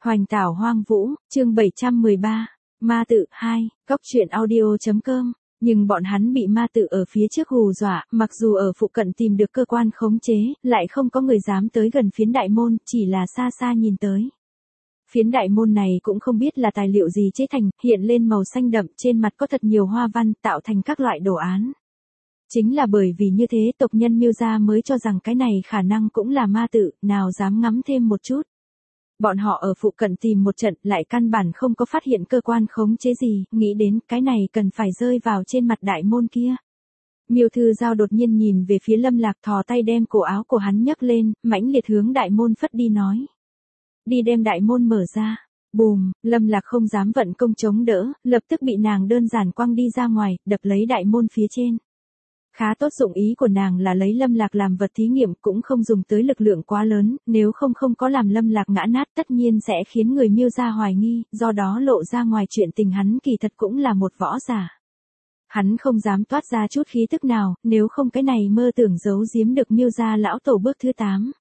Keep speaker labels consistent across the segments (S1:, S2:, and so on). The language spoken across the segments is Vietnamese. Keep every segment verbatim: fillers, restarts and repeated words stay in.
S1: Hoành tảo hoang vũ, chương bảy trăm mười ba, ma tự hai, cóc truyện audio chấm com. Nhưng bọn hắn bị ma tự ở phía trước hù dọa, mặc dù ở phụ cận tìm được cơ quan khống chế, lại không có người dám tới gần phiến đại môn, chỉ là xa xa nhìn tới. Phiến đại môn này cũng không biết là tài liệu gì chế thành, hiện lên màu xanh đậm, trên mặt có thật nhiều hoa văn, tạo thành các loại đồ án. Chính là bởi vì như thế tộc nhân Miêu gia mới cho rằng cái này khả năng cũng là ma tự, nào dám ngắm thêm một chút. Bọn họ ở phụ cận tìm một trận lại căn bản không có phát hiện cơ quan khống chế gì, nghĩ đến cái này cần phải rơi vào trên mặt đại môn kia. Miêu Thư Giao đột nhiên nhìn về phía Lâm Lạc, thò tay đem cổ áo của hắn nhấc lên, mãnh liệt hướng đại môn phất đi nói. Đi đem đại môn mở ra. Bùm, Lâm Lạc không dám vận công chống đỡ, lập tức bị nàng đơn giản quăng đi ra ngoài, đập lấy đại môn phía trên. Khá tốt, dụng ý của nàng là lấy Lâm Lạc làm vật thí nghiệm, cũng không dùng tới lực lượng quá lớn, nếu không không có làm Lâm Lạc ngã nát tất nhiên sẽ khiến người Miêu gia hoài nghi, do đó lộ ra ngoài chuyện tình hắn kỳ thật cũng là một võ giả. Hắn không dám toát ra chút khí tức nào, nếu không cái này mơ tưởng giấu giếm được Miêu gia lão tổ bước thứ tám.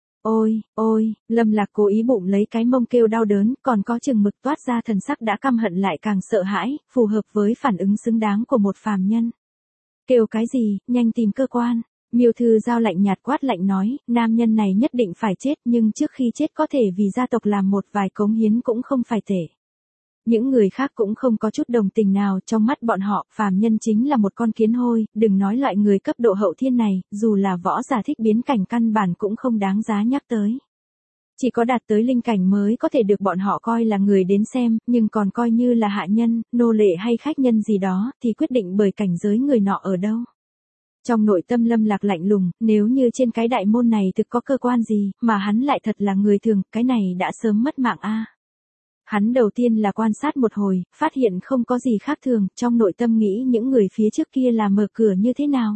S1: Ôi, ôi, Lâm Lạc cố ý bụng lấy cái mông kêu đau đớn, còn có chừng mực toát ra thần sắc đã căm hận lại càng sợ hãi, phù hợp với phản ứng xứng đáng của một phàm nhân. Kêu cái gì, nhanh tìm cơ quan. Miêu Thư Giao lạnh nhạt quát lạnh nói, nam nhân này nhất định phải chết, nhưng trước khi chết có thể vì gia tộc làm một vài cống hiến cũng không phải tệ. Những người khác cũng không có chút đồng tình nào, trong mắt bọn họ, phàm nhân chính là một con kiến hôi, đừng nói loại người cấp độ hậu thiên này, dù là võ giả thích biến cảnh căn bản cũng không đáng giá nhắc tới. Chỉ có đạt tới linh cảnh mới có thể được bọn họ coi là người đến xem, nhưng còn coi như là hạ nhân, nô lệ hay khách nhân gì đó, thì quyết định bởi cảnh giới người nọ ở đâu. Trong nội tâm Lâm Lạc lạnh lùng, nếu như trên cái đại môn này thực có cơ quan gì, mà hắn lại thật là người thường, cái này đã sớm mất mạng a. Hắn đầu tiên là quan sát một hồi, phát hiện không có gì khác thường, trong nội tâm nghĩ những người phía trước kia là mở cửa như thế nào.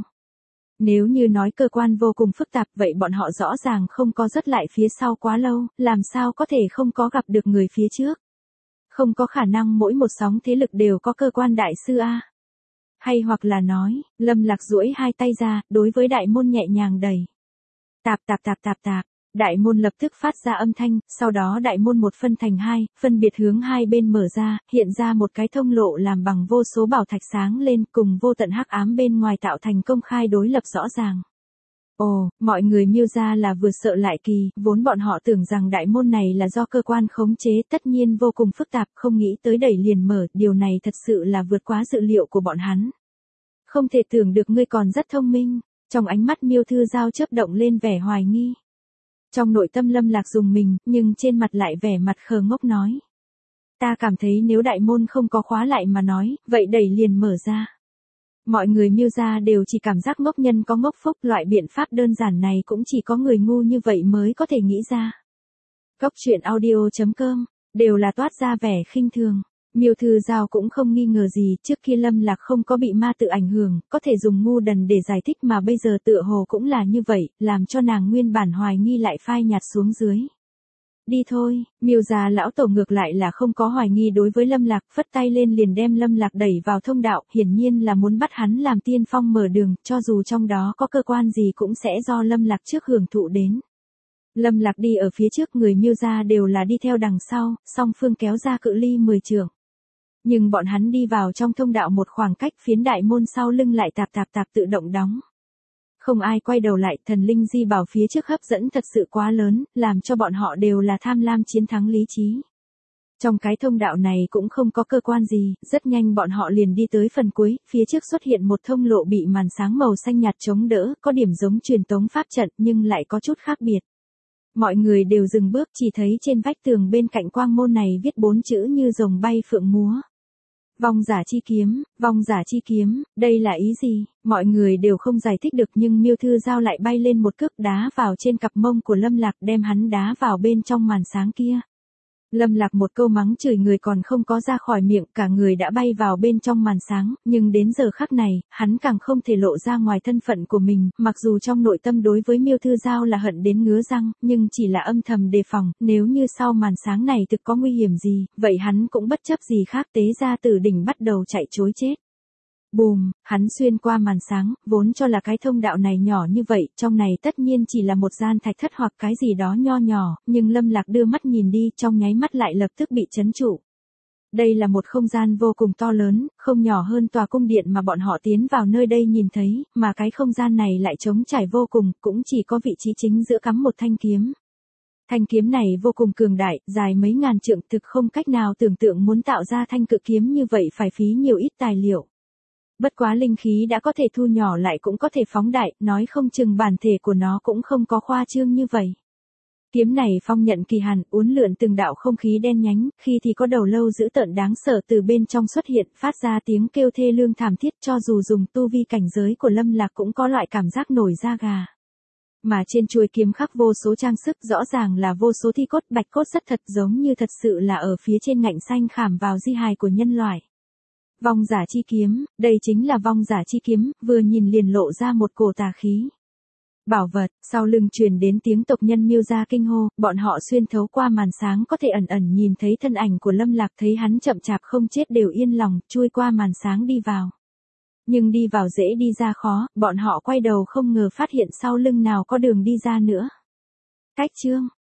S1: Nếu như nói cơ quan vô cùng phức tạp vậy bọn họ rõ ràng không có rớt lại phía sau quá lâu, làm sao có thể không có gặp được người phía trước. Không có khả năng mỗi một sóng thế lực đều có cơ quan đại sư a. Hay hoặc là nói, Lâm Lạc duỗi hai tay ra, đối với đại môn nhẹ nhàng đẩy. Tạp tạp tạp tạp tạp. Đại môn lập tức phát ra âm thanh, sau đó đại môn một phân thành hai, phân biệt hướng hai bên mở ra, hiện ra một cái thông lộ làm bằng vô số bảo thạch sáng lên, cùng vô tận hắc ám bên ngoài tạo thành công khai đối lập rõ ràng. Ồ, mọi người Miêu gia là vừa sợ lại kỳ, vốn bọn họ tưởng rằng đại môn này là do cơ quan khống chế, tất nhiên vô cùng phức tạp, không nghĩ tới đẩy liền mở, điều này thật sự là vượt quá dự liệu của bọn hắn. Không thể tưởng được ngươi còn rất thông minh, trong ánh mắt Miêu Thư Giao chớp động lên vẻ hoài nghi. Trong nội tâm Lâm Lạc dùng mình, nhưng trên mặt lại vẻ mặt khờ ngốc nói. Ta cảm thấy nếu đại môn không có khóa lại mà nói, vậy đẩy liền mở ra. Mọi người Miêu gia đều chỉ cảm giác ngốc nhân có ngốc phúc, loại biện pháp đơn giản này cũng chỉ có người ngu như vậy mới có thể nghĩ ra. Cóc truyện audio chấm com, đều là toát ra vẻ khinh thường. Miêu Thư Giao cũng không nghi ngờ gì, trước kia Lâm Lạc không có bị ma tự ảnh hưởng, có thể dùng ngu đần để giải thích mà bây giờ tựa hồ cũng là như vậy, làm cho nàng nguyên bản hoài nghi lại phai nhạt xuống dưới. Đi thôi, Miêu gia lão tổ ngược lại là không có hoài nghi đối với Lâm Lạc, phất tay lên liền đem Lâm Lạc đẩy vào thông đạo, hiển nhiên là muốn bắt hắn làm tiên phong mở đường, cho dù trong đó có cơ quan gì cũng sẽ do Lâm Lạc trước hưởng thụ đến. Lâm Lạc đi ở phía trước, người Miêu gia đều là đi theo đằng sau, song phương kéo ra cự ly mười trượng. Nhưng bọn hắn đi vào trong thông đạo một khoảng cách, phiến đại môn sau lưng lại tạp tạp tạp tự động đóng. Không ai quay đầu lại, thần linh di bảo phía trước hấp dẫn thật sự quá lớn, làm cho bọn họ đều là tham lam chiến thắng lý trí. Trong cái thông đạo này cũng không có cơ quan gì, rất nhanh bọn họ liền đi tới phần cuối, phía trước xuất hiện một thông lộ bị màn sáng màu xanh nhạt chống đỡ, có điểm giống truyền tống pháp trận nhưng lại có chút khác biệt. Mọi người đều dừng bước, chỉ thấy trên vách tường bên cạnh quang môn này viết bốn chữ như rồng bay phượng múa. Vong giả chi kiếm, vong giả chi kiếm, đây là ý gì? Mọi người đều không giải thích được nhưng Miêu Thư Giao lại bay lên một cước đá vào trên cặp mông của Lâm Lạc, đem hắn đá vào bên trong màn sáng kia. Lâm Lạc một câu mắng chửi người còn không có ra khỏi miệng, cả người đã bay vào bên trong màn sáng, nhưng đến giờ khắc này, hắn càng không thể lộ ra ngoài thân phận của mình, mặc dù trong nội tâm đối với Miêu Thư Giao là hận đến ngứa răng, nhưng chỉ là âm thầm đề phòng, nếu như sau màn sáng này thực có nguy hiểm gì, vậy hắn cũng bất chấp gì khác tế ra từ đỉnh bắt đầu chạy trối chết. Bùm, hắn xuyên qua màn sáng, vốn cho là cái thông đạo này nhỏ như vậy, trong này tất nhiên chỉ là một gian thạch thất hoặc cái gì đó nho nhỏ, nhưng Lâm Lạc đưa mắt nhìn đi, trong nháy mắt lại lập tức bị chấn trụ. Đây là một không gian vô cùng to lớn, không nhỏ hơn tòa cung điện mà bọn họ tiến vào nơi đây nhìn thấy, mà cái không gian này lại trống trải vô cùng, cũng chỉ có vị trí chính giữa cắm một thanh kiếm. Thanh kiếm này vô cùng cường đại, dài mấy ngàn trượng, thực không cách nào tưởng tượng muốn tạo ra thanh cự kiếm như vậy phải phí nhiều ít tài liệu. Bất quá linh khí đã có thể thu nhỏ lại cũng có thể phóng đại, nói không chừng bản thể của nó cũng không có khoa trương như vậy. Kiếm này phong nhận kỳ hàn, uốn lượn từng đạo không khí đen nhánh, khi thì có đầu lâu dữ tợn đáng sợ từ bên trong xuất hiện, phát ra tiếng kêu thê lương thảm thiết, cho dù dùng tu vi cảnh giới của Lâm Lạc cũng có loại cảm giác nổi da gà. Mà trên chuôi kiếm khắc vô số trang sức, rõ ràng là vô số thi cốt bạch cốt rất thật, giống như thật sự là ở phía trên ngạnh xanh khảm vào di hài của nhân loại. Vong giả chi kiếm, đây chính là vong giả chi kiếm, vừa nhìn liền lộ ra một cổ tà khí. Bảo vật, sau lưng truyền đến tiếng tộc nhân miêu ra kinh hô, bọn họ xuyên thấu qua màn sáng có thể ẩn ẩn nhìn thấy thân ảnh của Lâm Lạc, thấy hắn chậm chạp không chết đều yên lòng, chui qua màn sáng đi vào. Nhưng đi vào dễ đi ra khó, bọn họ quay đầu không ngờ phát hiện sau lưng nào có đường đi ra nữa. Cách chương